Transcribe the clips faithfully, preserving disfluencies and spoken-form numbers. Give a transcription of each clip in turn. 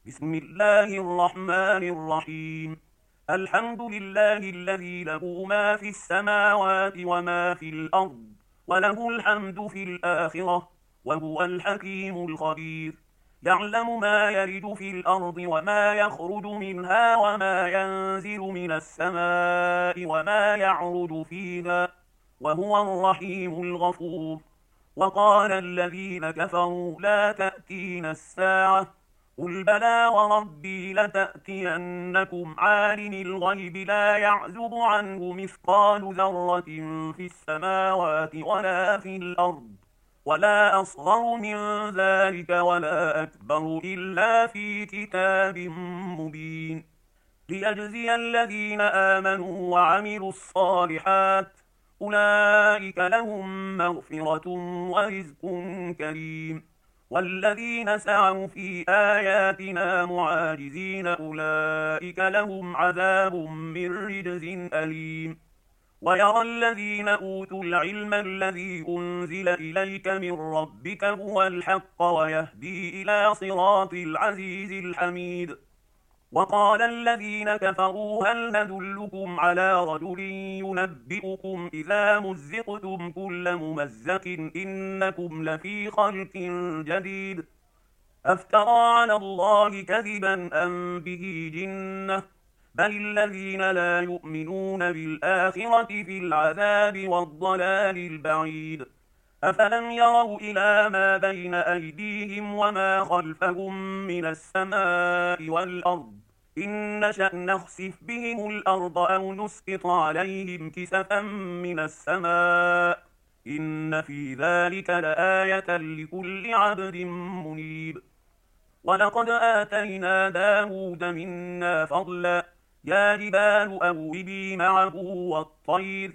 بسم الله الرحمن الرحيم. الحمد لله الذي له ما في السماوات وما في الأرض، وله الحمد في الآخرة، وهو الحكيم الخبير. يعلم ما يلج في الأرض وما يخرج منها وما ينزل من السماء وما يعرج فيها، وهو الرحيم الغفور. وقال الذين كفروا لا تأتينا الساعة، قل بلى وربي لتأتينكم عالم الغيب لا يعزب عنه مثقال ذرة في السماوات ولا في الأرض، ولا أصغر من ذلك ولا أكبر إلا في كتاب مبين، ليجزي الذين آمنوا وعملوا الصالحات، أولئك لهم مغفرة ورزق كريم. والذين سعوا في آياتنا معاجزين أولئك لهم عذاب من رجز أليم. ويرى الذين أوتوا العلم الذي أنزل إليك من ربك هو الحق ويهدي إلى صراط العزيز الحميد. وقال الذين كفروا هل ندلكم على رجل ينبئكم إذا مزقتم كل ممزق إنكم لفي خلق جديد، أفترى على الله كذبا أم به جنة، بل الذين لا يؤمنون بالآخرة في العذاب والضلال البعيد. أفلم يروا إلى ما بين أيديهم وما خلفهم من السماء والأرض، إن نشأ نخسف بهم الأرض أو نسقط عليهم كسفا من السماء، إن في ذلك لآية لكل عبد منيب. ولقد آتينا داود منا فضلا، يا جبال أوبي معه والطير،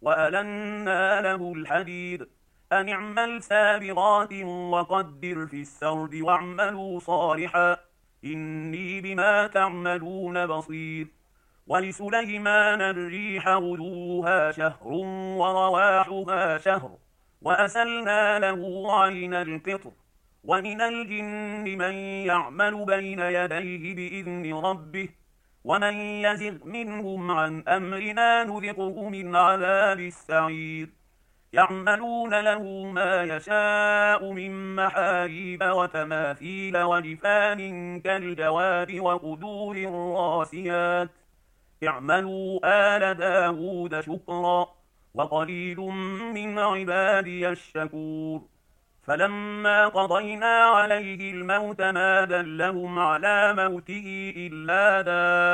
وألنا له الحديد، أن اعمل سابغات وقدر في السرد واعملوا صالحا إني بما تعملون بصير. ولسليمان الريح غدوها شهر ورواحها شهر، وأسلنا له عين القطر. ومن الجن من يعمل بين يديه بإذن ربه، ومن يزغ منهم عن أمرنا نذقه من عذاب السعير. يعملون له ما يشاء من محاريب وتماثيل وجفان كالجواب وقدور الراسيات، اعملوا آل داود شكرا، وقليل من عبادي الشكور. فلما قضينا عليه الموت ما دلهم على موته إلا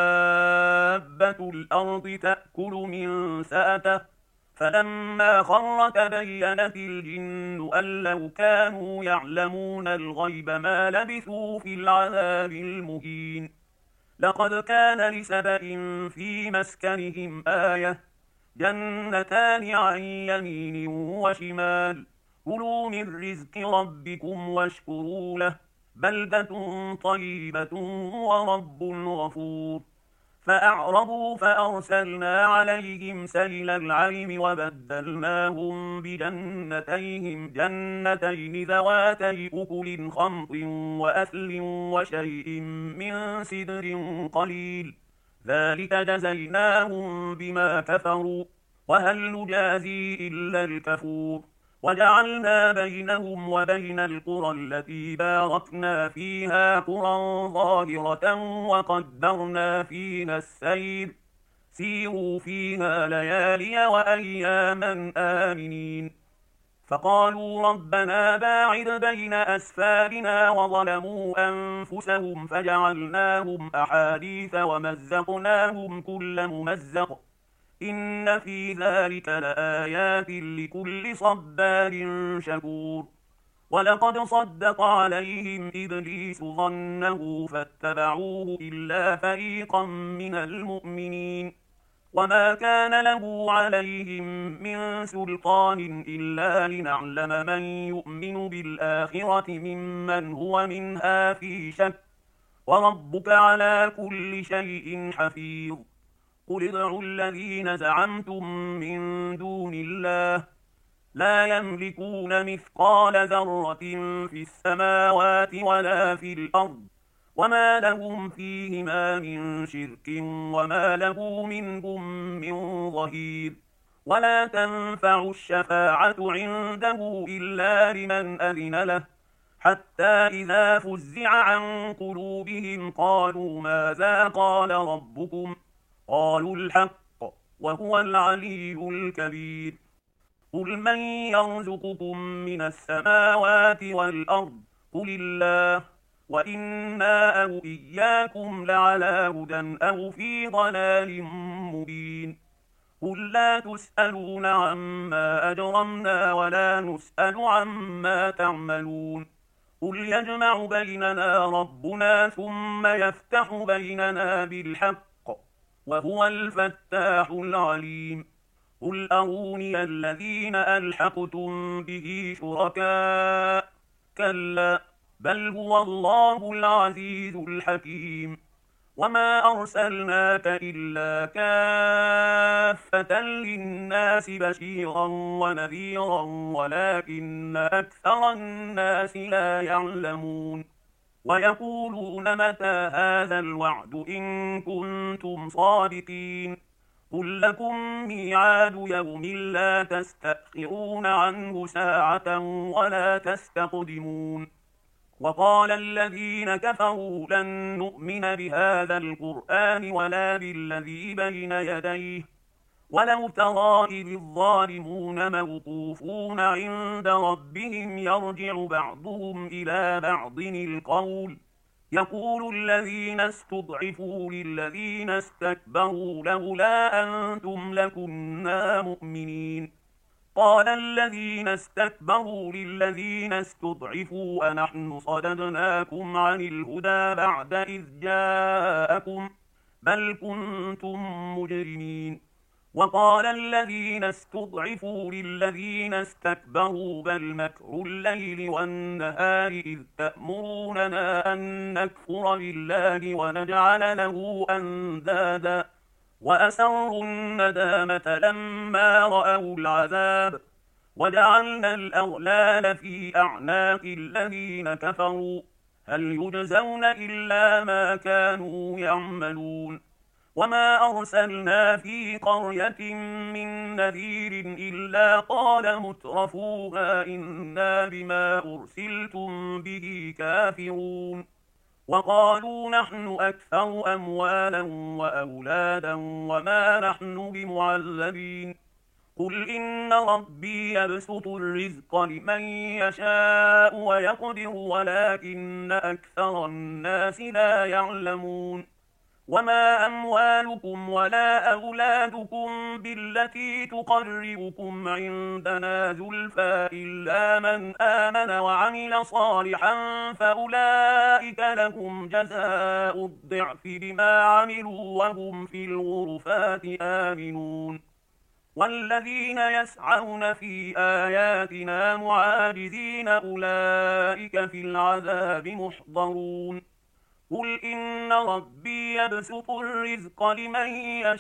دابة الأرض تأكل من سأته، فلما خر تبينت الجن أن لو كانوا يعلمون الغيب ما لبثوا في العذاب المهين. لقد كان لسبإ في مسكنهم آية، جنتان عن يمين وشمال، كلوا من رزق ربكم واشكروا له، بلدة طيبة ورب غفور. فأعرضوا فأرسلنا عليهم سيل العرم وبدلناهم بجنتيهم جنتين ذواتي أكل خمط وأثل وشيء من سدر قليل، ذلك جزيناهم بما كفروا، وهل نجازي إلا الكفور. وجعلنا بينهم وبين القرى التي باركنا فيها قرى ظاهرة وقدرنا فيها السير، سيروا فيها ليالي وأياما آمنين. فقالوا ربنا باعد بين أسفارنا وظلموا أنفسهم فجعلناهم أحاديث ومزقناهم كل ممزق، إن في ذلك لآيات لكل صبار شكور. ولقد صدق عليهم إبليس ظنه فاتبعوه إلا فريقا من المؤمنين، وما كان له عليهم من سلطان إلا لنعلم من يؤمن بالآخرة ممن هو منها في شك، وربك على كل شيء حفيظ. قل ادعوا الذين زعمتم من دون الله، لا يملكون مثقال ذرة في السماوات ولا في الأرض، وما لهم فيهما من شرك وما له منهم من ظهير. ولا تنفع الشفاعة عنده إلا لمن أذن له، حتى إذا فزع عن قلوبهم قالوا ماذا قال ربكم؟ قالوا الحق وهو العلي الكبير. قل من يرزقكم من السماوات والأرض؟ قل الله، وإنا أو إياكم لعلى هدى أو في ضلال مبين. قل لا تسألون عما أجرمنا ولا نسأل عما تعملون. قل يجمع بيننا ربنا ثم يفتح بيننا بالحق وهو الفتاح العليم. قل أروني الذين ألحقتم به شركاء، كلا بل هو الله العزيز الحكيم. وما أرسلناك إلا كافة للناس بشيرا ونذيرا ولكن أكثر الناس لا يعلمون. ويقولون متى هذا الوعد إن كنتم صادقين؟ قل لكم ميعاد يوم لا تستأخرون عنه ساعة ولا تستقدمون. وقال الذين كفروا لن نؤمن بهذا القرآن ولا بالذي بين يديه ولو ترى إذ الظالمون موقوفون عند ربهم يرجع بعضهم إلى بعض القول يقول الذين استضعفوا للذين استكبروا لولا أنتم لكنا مؤمنين. قال الذين استكبروا للذين استضعفوا أنحن صددناكم عن الهدى بعد إذ جاءكم بل كنتم مجرمين. وقال الذين استضعفوا للذين استكبروا بل مكر الليل والنهار إذ تأمروننا أن نكفر بالله ونجعل له أندادا وأسروا الندامة لما رأوا العذاب وجعلنا الأغلال في أعناق الذين كفروا هل يجزون إلا ما كانوا يعملون. وما أرسلنا في قرية من نذير إلا قال مترفوها إنا بما أرسلتم به كافرون. وقالوا نحن أكثر أموالا وأولادا وما نحن بمعذبين. قل إن ربي يبسط الرزق لمن يشاء ويقدر ولكن أكثر الناس لا يعلمون. وما أموالكم ولا أولادكم بالتي تقربكم عندنا زلفى إلا من آمن وعمل صالحا فأولئك لهم جزاء الضعف بما عملوا وهم في الغرفات آمنون. والذين يسعون في آياتنا معاجزين أولئك في العذاب محضرون. قل إن ربي يبسط الرزق لمن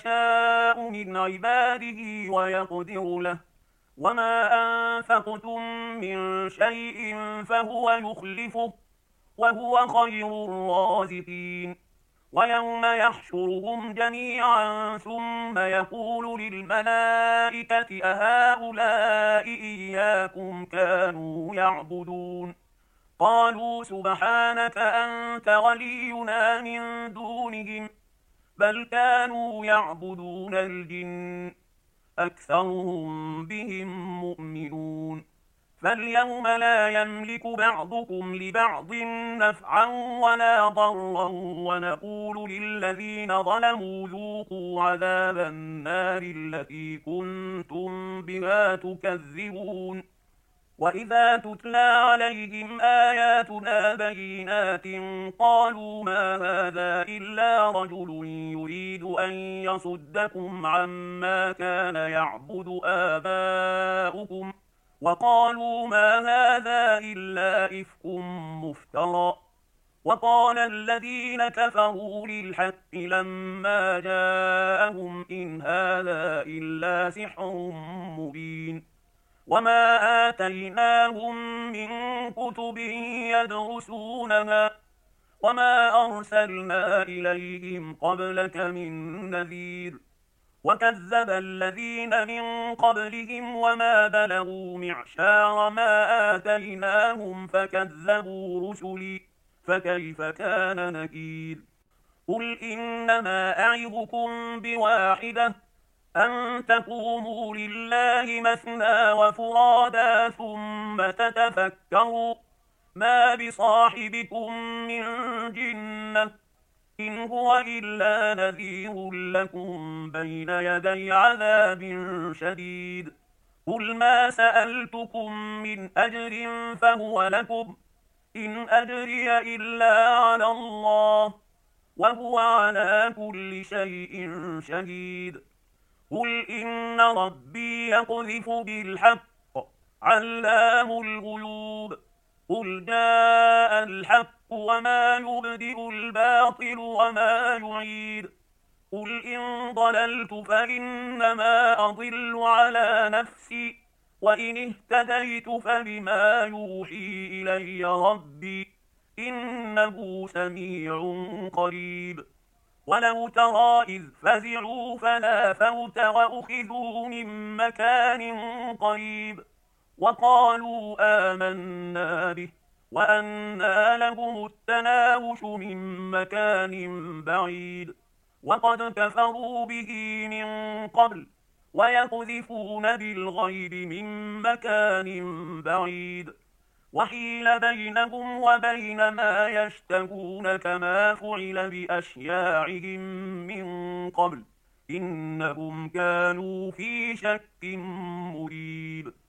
يشاء من عباده ويقدر له وما أنفقتم من شيء فهو يخلفه وهو خير الرازقين. ويوم يحشرهم جميعا ثم يقول للملائكة أهؤلاء إياكم كانوا يعبدون؟ قالوا سبحانك أنت ولينا من دونهم بل كانوا يعبدون الجن أكثرهم بهم مؤمنون. فاليوم لا يملك بعضكم لبعض نفعا ولا ضرا ونقول للذين ظلموا ذوقوا عذاب النار التي كنتم بها تكذبون. وإذا تتلى عليهم آياتنا بينات قالوا ما هذا إلا رجل يريد أن يصدكم عما كان يعبد آباؤكم وقالوا ما هذا إلا إفك مفترى. وقال الذين كفروا للحق لما جاءهم إن هذا إلا سحر مبين. وما آتيناهم من كتب يدرسونها وما أرسلنا إليهم قبلك من نذير وكذب الذين من قبلهم وما بلغوا معشار ما آتيناهم فكذبوا رسلي فكيف كان نكير قل إنما أعظكم بواحدة أن تقوموا لله مثنى وفرادا ثم تتفكروا ما بصاحبكم من جنة إن هو إلا نذير لكم بين يدي عذاب شديد قل ما سألتكم من أجر فهو لكم إن أجري إلا على الله وهو على كل شيء شهيد قل إن ربي يقذف بالحق علام الغيوب قل جاء الحق وما يبدئ الباطل وما يعيد قل إن ضللت فإنما أضل على نفسي وإن اهتديت فبما يوحي إلي ربي إنه سميع قريب ولو ترى إذ فزعوا فلا فوت وأخذوا من مكان قريب وقالوا آمنا به وأنى لهم التناوش من مكان بعيد وقد كفروا به من قبل ويقذفون بالغيب من مكان بعيد وحيل بينهم وبين ما يشتهون كما فعل بأشياعهم من قبل إنهم كانوا في شك مريب.